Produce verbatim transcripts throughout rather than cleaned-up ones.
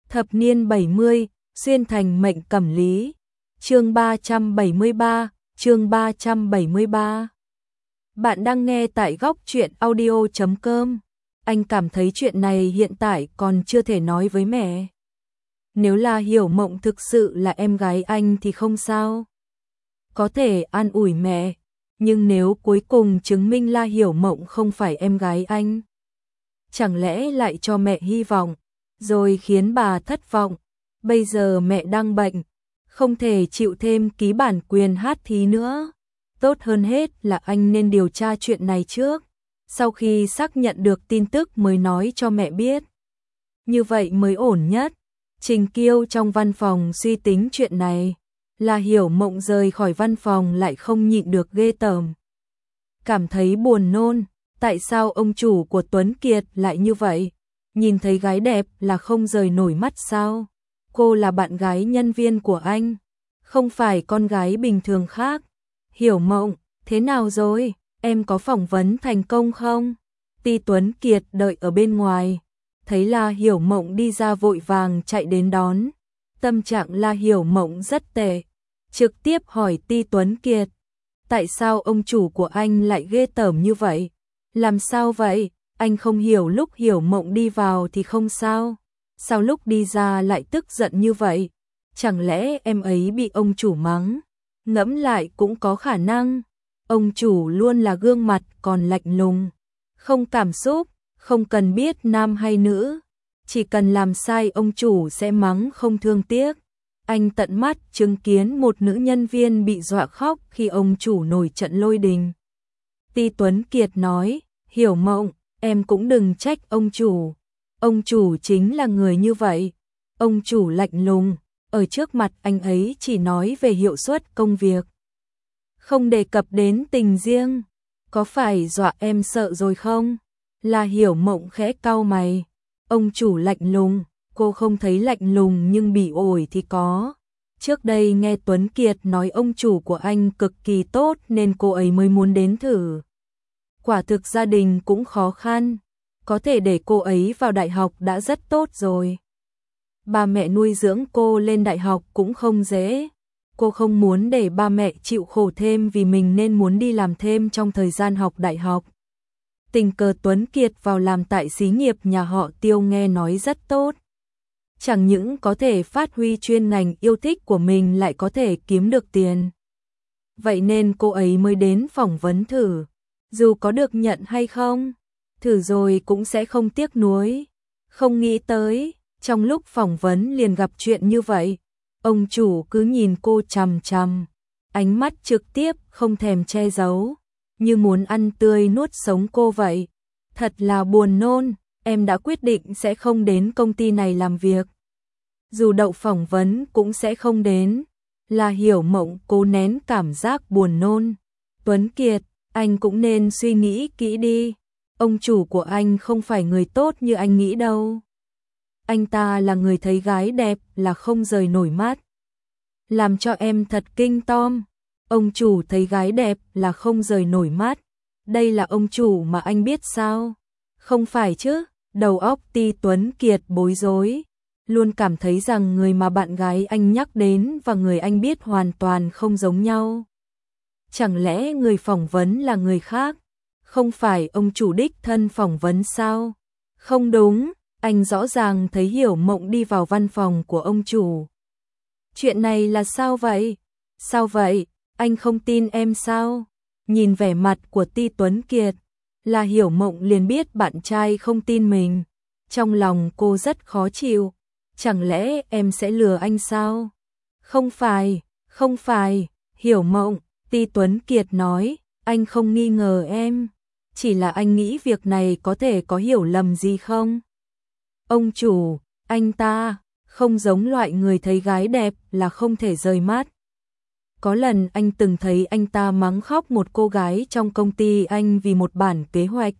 Thập niên bảy mươi, xuyên thành mệnh cẩm lý. Chương ba trăm bảy mươi ba, chương ba trăm bảy mươi ba. Bạn đang nghe tại góc truyện audio chấm com. Anh cảm thấy chuyện này hiện tại còn chưa thể nói với mẹ. Nếu là Hiểu Mộng thực sự là em gái anh thì không sao. Có thể an ủi mẹ, nhưng nếu cuối cùng chứng minh là Hiểu Mộng không phải em gái anh, chẳng lẽ lại cho mẹ hy vọng, rồi khiến bà thất vọng. Bây giờ mẹ đang bệnh, không thể chịu thêm ký bản quyền hát thí nữa. Tốt hơn hết là anh nên điều tra chuyện này trước, sau khi xác nhận được tin tức mới nói cho mẹ biết. Như vậy mới ổn nhất. Trình Kiêu trong văn phòng suy tính chuyện này, là Hiểu Mộng rời khỏi văn phòng lại không nhịn được ghê tởm. Cảm thấy buồn nôn, tại sao ông chủ của Tuấn Kiệt lại như vậy? Nhìn thấy gái đẹp là không rời nổi mắt sao? Cô là bạn gái nhân viên của anh, không phải con gái bình thường khác. Hiểu Mộng, thế nào rồi? Em có phỏng vấn thành công không? Ti Tuấn Kiệt đợi ở bên ngoài, thấy là Hiểu Mộng đi ra vội vàng chạy đến đón. Tâm trạng là Hiểu Mộng rất tệ, trực tiếp hỏi Ti Tuấn Kiệt, tại sao ông chủ của anh lại ghê tởm như vậy? Làm sao vậy? Anh không hiểu, lúc Hiểu Mộng đi vào thì không sao, sao lúc đi ra lại tức giận như vậy? Chẳng lẽ em ấy bị ông chủ mắng? Ngẫm lại cũng có khả năng. Ông chủ luôn là gương mặt còn lạnh lùng, không cảm xúc, không cần biết nam hay nữ, chỉ cần làm sai ông chủ sẽ mắng không thương tiếc. Anh tận mắt chứng kiến một nữ nhân viên bị dọa khóc khi ông chủ nổi trận lôi đình. Ti Tuấn Kiệt nói, Hiểu Mộng, em cũng đừng trách ông chủ. Ông chủ chính là người như vậy. Ông chủ lạnh lùng, ở trước mặt anh ấy chỉ nói về hiệu suất công việc, không đề cập đến tình riêng. Có phải dọa em sợ rồi không? Là Hiểu Mộng khẽ cau mày. Ông chủ lạnh lùng, cô không thấy lạnh lùng nhưng bị ổi thì có. Trước đây nghe Tuấn Kiệt nói ông chủ của anh cực kỳ tốt nên cô ấy mới muốn đến thử. Quả thực gia đình cũng khó khăn, có thể để cô ấy vào đại học đã rất tốt rồi. Ba mẹ nuôi dưỡng cô lên đại học cũng không dễ. Cô không muốn để ba mẹ chịu khổ thêm vì mình nên muốn đi làm thêm trong thời gian học đại học. Tình cờ Tuấn Kiệt vào làm tại xí nghiệp nhà họ Tiêu nghe nói rất tốt. Chẳng những có thể phát huy chuyên ngành yêu thích của mình lại có thể kiếm được tiền. Vậy nên cô ấy mới đến phỏng vấn thử. Dù có được nhận hay không, thử rồi cũng sẽ không tiếc nuối. Không nghĩ tới, trong lúc phỏng vấn liền gặp chuyện như vậy. Ông chủ cứ nhìn cô chằm chằm, ánh mắt trực tiếp không thèm che giấu, như muốn ăn tươi nuốt sống cô vậy. Thật là buồn nôn, em đã quyết định sẽ không đến công ty này làm việc. Dù đậu phỏng vấn cũng sẽ không đến. Là Hiểu Mộng cố nén cảm giác buồn nôn. Tuấn Kiệt, anh cũng nên suy nghĩ kỹ đi. Ông chủ của anh không phải người tốt như anh nghĩ đâu. Anh ta là người thấy gái đẹp là không rời nổi mắt. Làm cho em thật kinh tởm. Ông chủ thấy gái đẹp là không rời nổi mắt. Đây là ông chủ mà anh biết sao? Không phải chứ? Đầu óc Ti Tuấn Kiệt bối rối, luôn cảm thấy rằng người mà bạn gái anh nhắc đến và người anh biết hoàn toàn không giống nhau. Chẳng lẽ người phỏng vấn là người khác? Không phải ông chủ đích thân phỏng vấn sao? Không đúng, anh rõ ràng thấy Hiểu Mộng đi vào văn phòng của ông chủ. Chuyện này là sao vậy? Sao vậy? Anh không tin em sao? Nhìn vẻ mặt của Ti Tuấn Kiệt, là Hiểu Mộng liền biết bạn trai không tin mình. Trong lòng cô rất khó chịu. Chẳng lẽ em sẽ lừa anh sao? Không phải, không phải, Hiểu Mộng, Ti Tuấn Kiệt nói, anh không nghi ngờ em. Chỉ là anh nghĩ việc này có thể có hiểu lầm gì không? Ông chủ, anh ta không giống loại người thấy gái đẹp là không thể rời mắt. Có lần anh từng thấy anh ta mắng khóc một cô gái trong công ty anh vì một bản kế hoạch.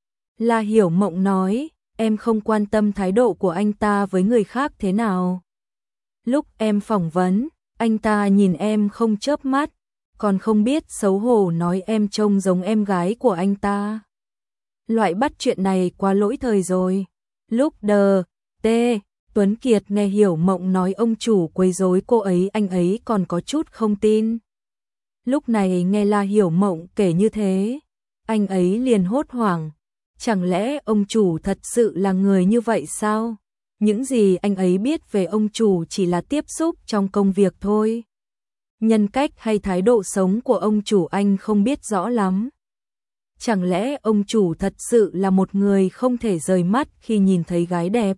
Là Hiểu Mộng nói, em không quan tâm thái độ của anh ta với người khác thế nào. Lúc em phỏng vấn, anh ta nhìn em không chớp mắt, còn không biết xấu hổ nói em trông giống em gái của anh ta. Loại bắt chuyện này quá lỗi thời rồi. Lúc đờ, tê, Tuấn Kiệt nghe Hiểu Mộng nói ông chủ quấy rối cô ấy, anh ấy còn có chút không tin. Lúc này nghe La Hiểu Mộng kể như thế, anh ấy liền hốt hoảng. Chẳng lẽ ông chủ thật sự là người như vậy sao? Những gì anh ấy biết về ông chủ chỉ là tiếp xúc trong công việc thôi. Nhân cách hay thái độ sống của ông chủ anh không biết rõ lắm. Chẳng lẽ ông chủ thật sự là một người không thể rời mắt khi nhìn thấy gái đẹp?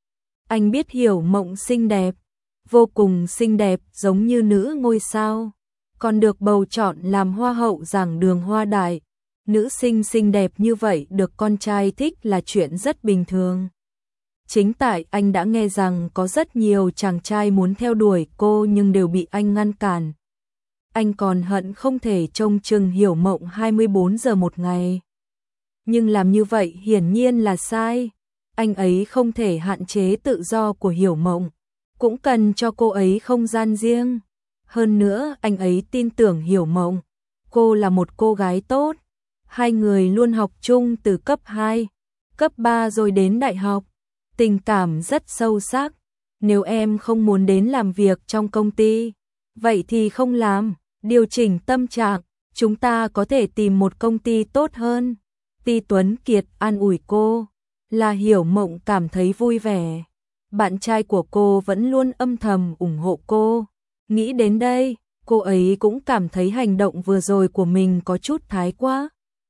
Anh biết Hiểu Mộng xinh đẹp, vô cùng xinh đẹp giống như nữ ngôi sao, còn được bầu chọn làm hoa hậu giảng đường Hoa Đại. Nữ sinh xinh đẹp như vậy được con trai thích là chuyện rất bình thường. Chính tại anh đã nghe rằng có rất nhiều chàng trai muốn theo đuổi cô nhưng đều bị anh ngăn cản. Anh còn hận không thể trông chừng Hiểu Mộng hai mươi bốn giờ một ngày. Nhưng làm như vậy hiển nhiên là sai. Anh ấy không thể hạn chế tự do của Hiểu Mộng, cũng cần cho cô ấy không gian riêng. Hơn nữa anh ấy tin tưởng Hiểu Mộng, cô là một cô gái tốt. Hai người luôn học chung từ cấp hai, cấp ba rồi đến đại học. Tình cảm rất sâu sắc. Nếu em không muốn đến làm việc trong công ty, vậy thì không làm, điều chỉnh tâm trạng, chúng ta có thể tìm một công ty tốt hơn. Ti Tuấn Kiệt an ủi cô, là Hiểu Mộng cảm thấy vui vẻ. Bạn trai của cô vẫn luôn âm thầm ủng hộ cô. Nghĩ đến đây, cô ấy cũng cảm thấy hành động vừa rồi của mình có chút thái quá.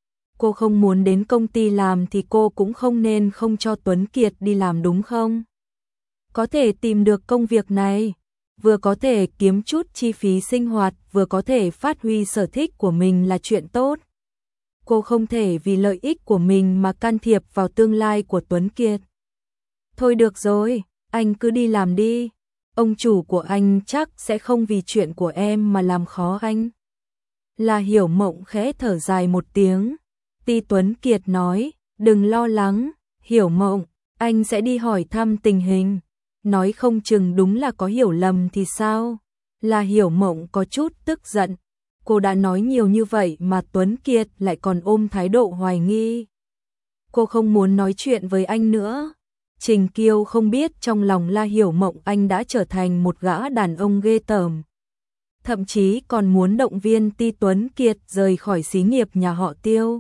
Cô không muốn đến công ty làm thì cô cũng không nên không cho Tuấn Kiệt đi làm đúng không? Có thể tìm được công việc này, vừa có thể kiếm chút chi phí sinh hoạt, vừa có thể phát huy sở thích của mình là chuyện tốt. Cô không thể vì lợi ích của mình mà can thiệp vào tương lai của Tuấn Kiệt. Thôi được rồi, anh cứ đi làm đi. Ông chủ của anh chắc sẽ không vì chuyện của em mà làm khó anh. Là Hiểu Mộng khẽ thở dài một tiếng. Ti Tuấn Kiệt nói, đừng lo lắng, Hiểu Mộng, anh sẽ đi hỏi thăm tình hình. Nói không chừng đúng là có hiểu lầm thì sao? Là Hiểu Mộng có chút tức giận. Cô đã nói nhiều như vậy mà Tuấn Kiệt lại còn ôm thái độ hoài nghi. Cô không muốn nói chuyện với anh nữa. Trình Kiêu không biết trong lòng La Hiểu Mộng anh đã trở thành một gã đàn ông ghê tởm. Thậm chí còn muốn động viên Ti Tuấn Kiệt rời khỏi xí nghiệp nhà họ Tiêu.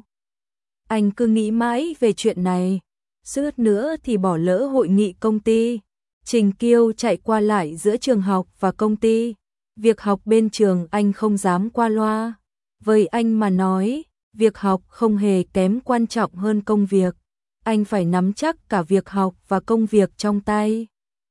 Anh cứ nghĩ mãi về chuyện này, suýt nữa thì bỏ lỡ hội nghị công ty. Trình Kiêu chạy qua lại giữa trường học và công ty. Việc học bên trường anh không dám qua loa. Với anh mà nói, việc học không hề kém quan trọng hơn công việc. Anh phải nắm chắc cả việc học và công việc trong tay.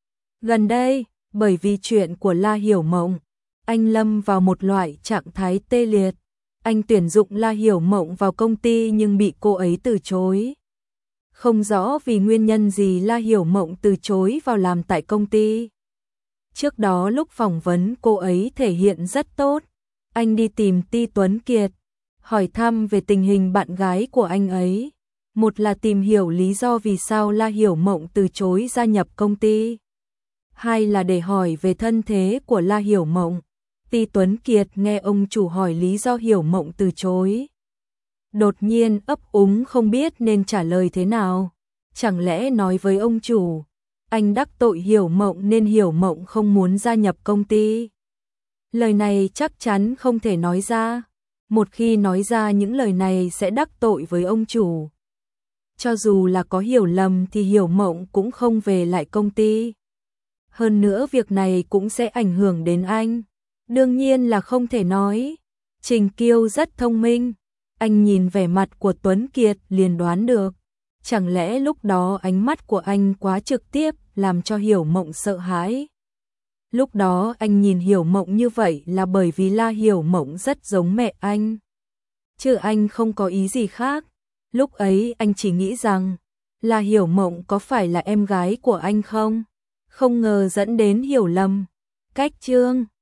Gần đây, bởi vì chuyện của La Hiểu Mộng, anh lâm vào một loại trạng thái tê liệt. Anh tuyển dụng La Hiểu Mộng vào công ty nhưng bị cô ấy từ chối. Không rõ vì nguyên nhân gì La Hiểu Mộng từ chối vào làm tại công ty. Trước đó lúc phỏng vấn cô ấy thể hiện rất tốt. Anh đi tìm Ti Tuấn Kiệt, hỏi thăm về tình hình bạn gái của anh ấy. Một là tìm hiểu lý do vì sao La Hiểu Mộng từ chối gia nhập công ty. Hai là để hỏi về thân thế của La Hiểu Mộng. Ti Tuấn Kiệt nghe ông chủ hỏi lý do Hiểu Mộng từ chối. Đột nhiên ấp úng không biết nên trả lời thế nào. Chẳng lẽ nói với ông chủ, anh đắc tội Hiểu Mộng nên Hiểu Mộng không muốn gia nhập công ty. Lời này chắc chắn không thể nói ra. Một khi nói ra những lời này sẽ đắc tội với ông chủ. Cho dù là có hiểu lầm thì Hiểu Mộng cũng không về lại công ty. Hơn nữa việc này cũng sẽ ảnh hưởng đến anh. Đương nhiên là không thể nói. Trình Kiêu rất thông minh. Anh nhìn vẻ mặt của Tuấn Kiệt liền đoán được. Chẳng lẽ lúc đó ánh mắt của anh quá trực tiếp làm cho Hiểu Mộng sợ hãi. Lúc đó anh nhìn Hiểu Mộng như vậy là bởi vì La Hiểu Mộng rất giống mẹ anh. Chứ anh không có ý gì khác. Lúc ấy anh chỉ nghĩ rằng La Hiểu Mộng có phải là em gái của anh không? Không ngờ dẫn đến hiểu lầm. Cách chương